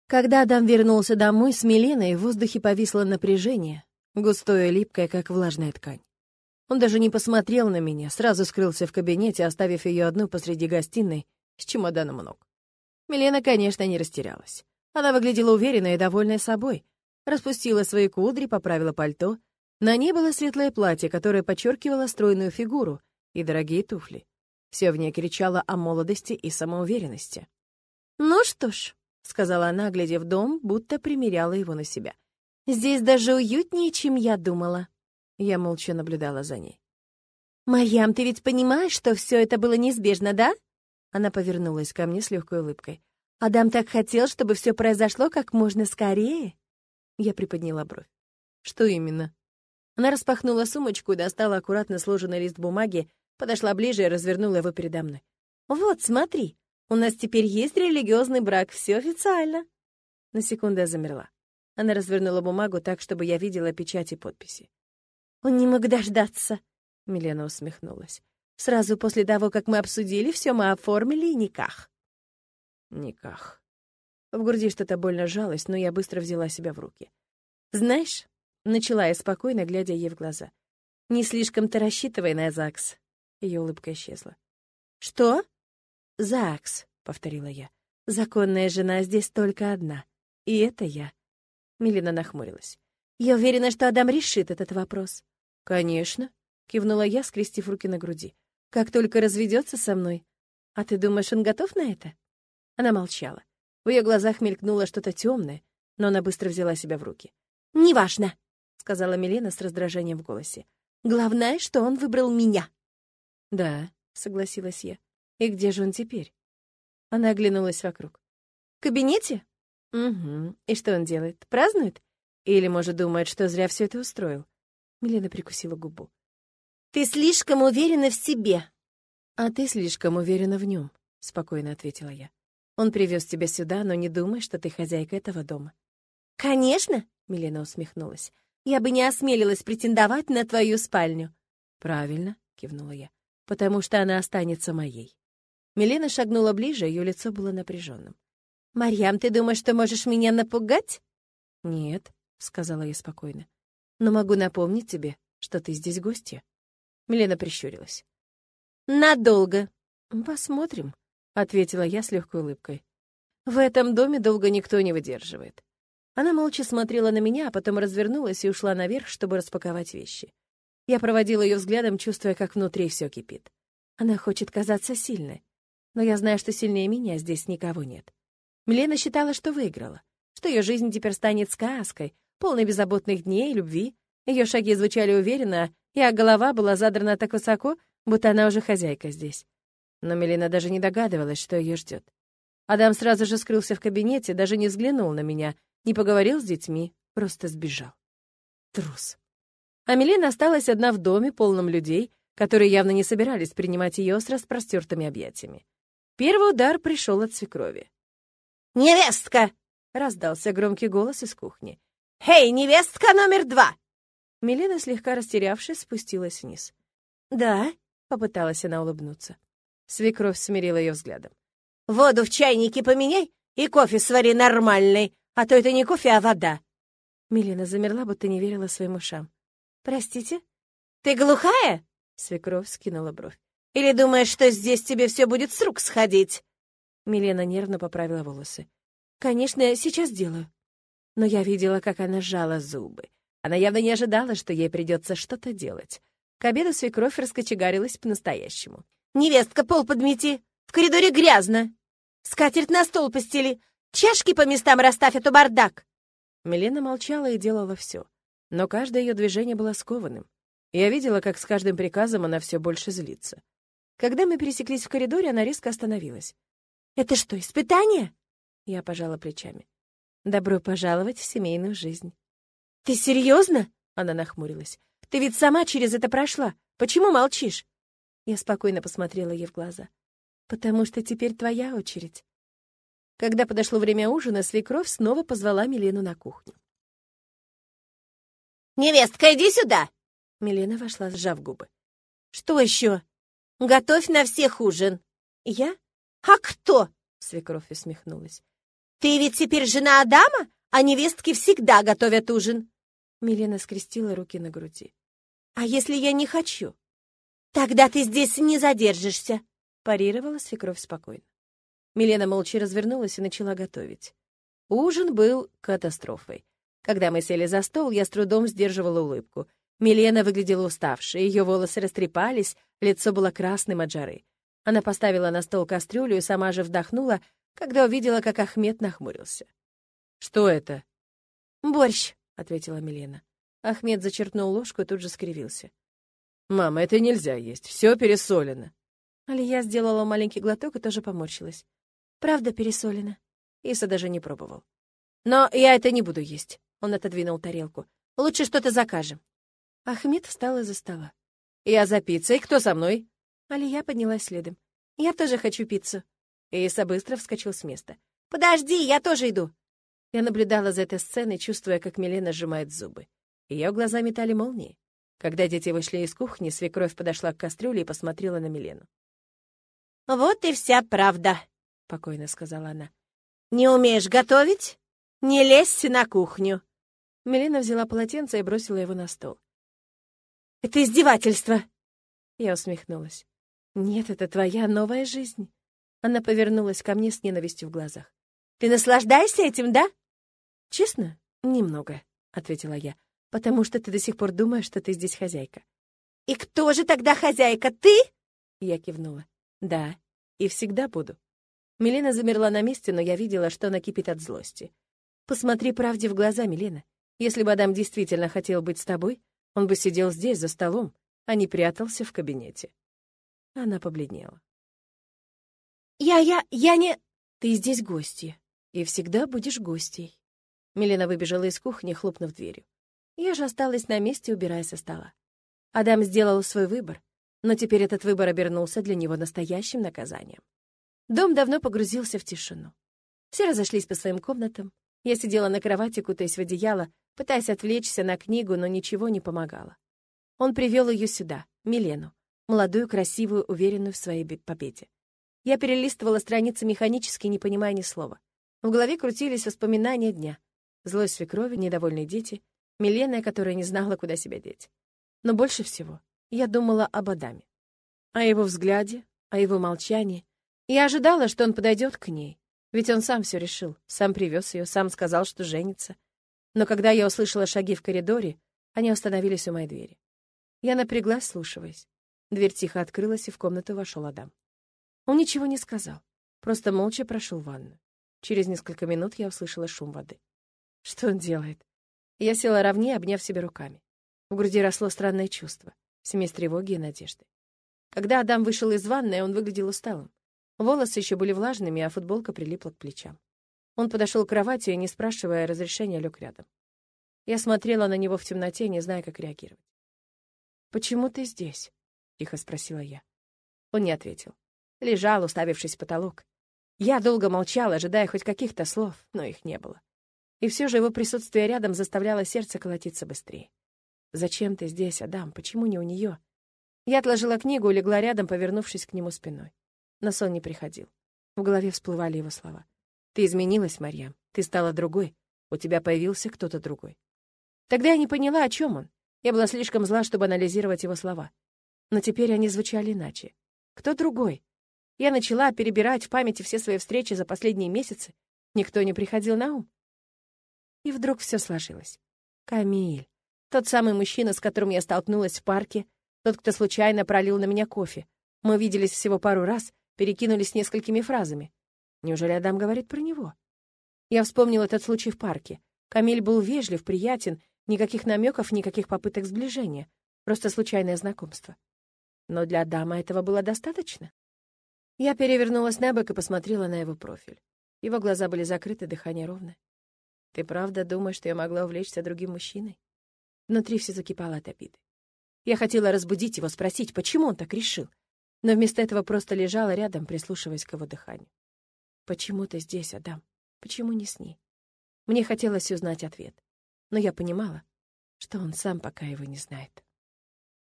Когда Адам вернулся домой с Миленой, в воздухе повисло напряжение, густое и липкое, как влажная ткань. Он даже не посмотрел на меня, сразу скрылся в кабинете, оставив ее одну посреди гостиной с чемоданом ног. Милена, конечно, не растерялась. Она выглядела уверенной и довольной собой. Распустила свои кудри, поправила пальто. На ней было светлое платье, которое подчеркивало стройную фигуру, и дорогие туфли. Все в ней кричало о молодости и самоуверенности. «Ну что ж», — сказала она, глядя в дом, будто примеряла его на себя. «Здесь даже уютнее, чем я думала». Я молча наблюдала за ней. «Марьям, ты ведь понимаешь, что все это было неизбежно, да?» Она повернулась ко мне с легкой улыбкой. «Адам так хотел, чтобы все произошло как можно скорее». Я приподняла бровь. «Что именно?» Она распахнула сумочку и достала аккуратно сложенный лист бумаги, подошла ближе и развернула его передо мной. «Вот, смотри, у нас теперь есть религиозный брак, все официально». На секунду я замерла. Она развернула бумагу так, чтобы я видела печать и подписи. «Он не мог дождаться», — Милена усмехнулась. «Сразу после того, как мы обсудили, все мы оформили и никах». Никах. В груди что-то больно сжалось, но я быстро взяла себя в руки. «Знаешь», — начала я спокойно, глядя ей в глаза, «не слишком-то рассчитывай на ЗАГС». Ее улыбка исчезла. «Что?» «ЗАГС», — повторила я. «Законная жена здесь только одна. И это я». Милена нахмурилась. «Я уверена, что Адам решит этот вопрос». «Конечно», — кивнула я, скрестив руки на груди. «Как только разведется со мной». «А ты думаешь, он готов на это?» Она молчала. В ее глазах мелькнуло что-то темное, но она быстро взяла себя в руки. «Неважно», — сказала Милена с раздражением в голосе. «Главное, что он выбрал меня». «Да», — согласилась я. «И где же он теперь?» Она оглянулась вокруг. «В кабинете?» «Угу. И что он делает? Празднует? Или, может, думает, что зря все это устроил?» Милена прикусила губу. «Ты слишком уверена в себе». «А ты слишком уверена в нем», — спокойно ответила я. «Он привез тебя сюда, но не думай, что ты хозяйка этого дома». «Конечно», — Милена усмехнулась. «Я бы не осмелилась претендовать на твою спальню». «Правильно», — кивнула я, «потому что она останется моей». Милена шагнула ближе, ее лицо было напряженным. «Марьям, ты думаешь, что можешь меня напугать?» «Нет», — сказала я спокойно. «Но могу напомнить тебе, что ты здесь гостья». Милена прищурилась. «Надолго». «Посмотрим», — ответила я с легкой улыбкой. «В этом доме долго никто не выдерживает». Она молча смотрела на меня, а потом развернулась и ушла наверх, чтобы распаковать вещи. Я проводила ее взглядом, чувствуя, как внутри все кипит. Она хочет казаться сильной, но я знаю, что сильнее меня здесь никого нет. Милена считала, что выиграла, что ее жизнь теперь станет сказкой, полной беззаботных дней и любви. Ее шаги звучали уверенно, а голова была задрана так высоко, будто она уже хозяйка здесь. Но Милена даже не догадывалась, что ее ждет. Адам сразу же скрылся в кабинете, даже не взглянул на меня, не поговорил с детьми, просто сбежал. Трус. А Милена осталась одна в доме, полном людей, которые явно не собирались принимать ее с распростертыми объятиями. Первый удар пришел от свекрови. «Невестка!» — раздался громкий голос из кухни. «Эй, невестка номер 2!» Милена, слегка растерявшись, спустилась вниз. «Да», — попыталась она улыбнуться. Свекровь смирила ее взглядом. «Воду в чайнике поменяй и кофе свари нормальный, а то это не кофе, а вода». Милена замерла, будто не верила своим ушам. «Простите?» «Ты глухая?» — свекровь скинула бровь. «Или думаешь, что здесь тебе все будет с рук сходить?» Милена нервно поправила волосы. «Конечно, я сейчас делаю». Но я видела, как она сжала зубы. Она явно не ожидала, что ей придется что-то делать. К обеду свекровь раскочегарилась по-настоящему. «Невестка, пол подмети! В коридоре грязно! Скатерть на стол постели! Чашки по местам расставь, а то бардак!» Милена молчала и делала все. Но каждое ее движение было скованным. Я видела, как с каждым приказом она все больше злится. Когда мы пересеклись в коридоре, она резко остановилась. «Это что, испытание?» Я пожала плечами. «Добро пожаловать в семейную жизнь». «Ты серьезно?» — она нахмурилась. «Ты ведь сама через это прошла. Почему молчишь?» Я спокойно посмотрела ей в глаза. «Потому что теперь твоя очередь». Когда подошло время ужина, свекровь снова позвала Милену на кухню. «Невестка, иди сюда!» Милена вошла, сжав губы. «Что еще?» «Готовь на всех ужин». «Я? А кто?» Свекровь усмехнулась. Ты ведь теперь жена Адама, а невестки всегда готовят ужин. Милена скрестила руки на груди. А если я не хочу? Тогда ты здесь не задержишься, парировала свекровь спокойно. Милена молча развернулась и начала готовить. Ужин был катастрофой. Когда мы сели за стол, я с трудом сдерживала улыбку. Милена выглядела уставшей, ее волосы растрепались, лицо было красным от жары. Она поставила на стол кастрюлю и сама же вдохнула, когда увидела, как Ахмед нахмурился. «Что это?» «Борщ», — ответила Милена. Ахмед зачерпнул ложку и тут же скривился. «Мама, это нельзя есть, все пересолено». Алия сделала маленький глоток и тоже поморщилась. «Правда пересолено?» Иса даже не пробовал. «Но я это не буду есть», — он отодвинул тарелку. «Лучше что-то закажем». Ахмед встал из-за стола. «Я за пиццей, кто со мной?» Алия поднялась следом. «Я тоже хочу пиццу». Иса быстро вскочил с места. «Подожди, я тоже иду». Я наблюдала за этой сценой, чувствуя, как Милена сжимает зубы. Ее глаза метали молнии. Когда дети вышли из кухни, свекровь подошла к кастрюле и посмотрела на Милену. «Вот и вся правда», — спокойно сказала она. «Не умеешь готовить? Не лезь на кухню». Милена взяла полотенце и бросила его на стол. «Это издевательство!» Я усмехнулась. «Нет, это твоя новая жизнь». Она повернулась ко мне с ненавистью в глазах. «Ты наслаждаешься этим, да?» «Честно? Немного», — ответила я, «потому что ты до сих пор думаешь, что ты здесь хозяйка». «И кто же тогда хозяйка, ты?» Я кивнула. «Да, и всегда буду». Милена замерла на месте, но я видела, что она кипит от злости. «Посмотри правде в глаза, Милена. Если бы Адам действительно хотел быть с тобой, он бы сидел здесь, за столом, а не прятался в кабинете». Она побледнела. Я не... Ты здесь гостья, и всегда будешь гостьей». Милена выбежала из кухни, хлопнув дверью. Я же осталась на месте, убирая со стола. Адам сделал свой выбор, но теперь этот выбор обернулся для него настоящим наказанием. Дом давно погрузился в тишину. Все разошлись по своим комнатам. Я сидела на кровати, кутаясь в одеяло, пытаясь отвлечься на книгу, но ничего не помогало. Он привел ее сюда, Милену, молодую, красивую, уверенную в своей победе. Я перелистывала страницы механически, не понимая ни слова. В голове крутились воспоминания дня. Злость свекрови, недовольные дети, Милена, которая не знала, куда себя деть. Но больше всего я думала об Адаме. О его взгляде, о его молчании. Я ожидала, что он подойдет к ней. Ведь он сам все решил, сам привез ее, сам сказал, что женится. Но когда я услышала шаги в коридоре, они остановились у моей двери. Я напряглась, слушаясь. Дверь тихо открылась, и в комнату вошел Адам. Он ничего не сказал, просто молча прошел в ванную. Через несколько минут я услышала шум воды. Что он делает? Я села ровнее, обняв себя руками. В груди росло странное чувство, смесь тревоги и надежды. Когда Адам вышел из ванной, он выглядел усталым. Волосы еще были влажными, а футболка прилипла к плечам. Он подошел к кровати и, не спрашивая разрешения, лег рядом. Я смотрела на него в темноте, не зная, как реагировать. «Почему ты здесь?» — тихо спросила я. Он не ответил. Лежал, уставившись в потолок. Я долго молчала, ожидая хоть каких-то слов, но их не было. И все же его присутствие рядом заставляло сердце колотиться быстрее. «Зачем ты здесь, Адам? Почему не у нее?» Я отложила книгу и легла рядом, повернувшись к нему спиной. Но сон не приходил. В голове всплывали его слова. «Ты изменилась, Марьям. Ты стала другой. У тебя появился кто-то другой». Тогда я не поняла, о чем он. Я была слишком зла, чтобы анализировать его слова. Но теперь они звучали иначе. Кто другой? Я начала перебирать в памяти все свои встречи за последние месяцы. Никто не приходил на ум. И вдруг все сложилось. Камиль. Тот самый мужчина, с которым я столкнулась в парке. Тот, кто случайно пролил на меня кофе. Мы виделись всего пару раз, перекинулись несколькими фразами. Неужели Адам говорит про него? Я вспомнила этот случай в парке. Камиль был вежлив, приятен, никаких намеков, никаких попыток сближения. Просто случайное знакомство. Но для Адама этого было достаточно. Я перевернулась на бок и посмотрела на его профиль. Его глаза были закрыты, дыхание ровное. «Ты правда думаешь, что я могла увлечься другим мужчиной?» Внутри все закипало от обиды. Я хотела разбудить его, спросить, почему он так решил, но вместо этого просто лежала рядом, прислушиваясь к его дыханию. «Почему ты здесь, Адам? Почему не с ней?» Мне хотелось узнать ответ, но я понимала, что он сам пока его не знает.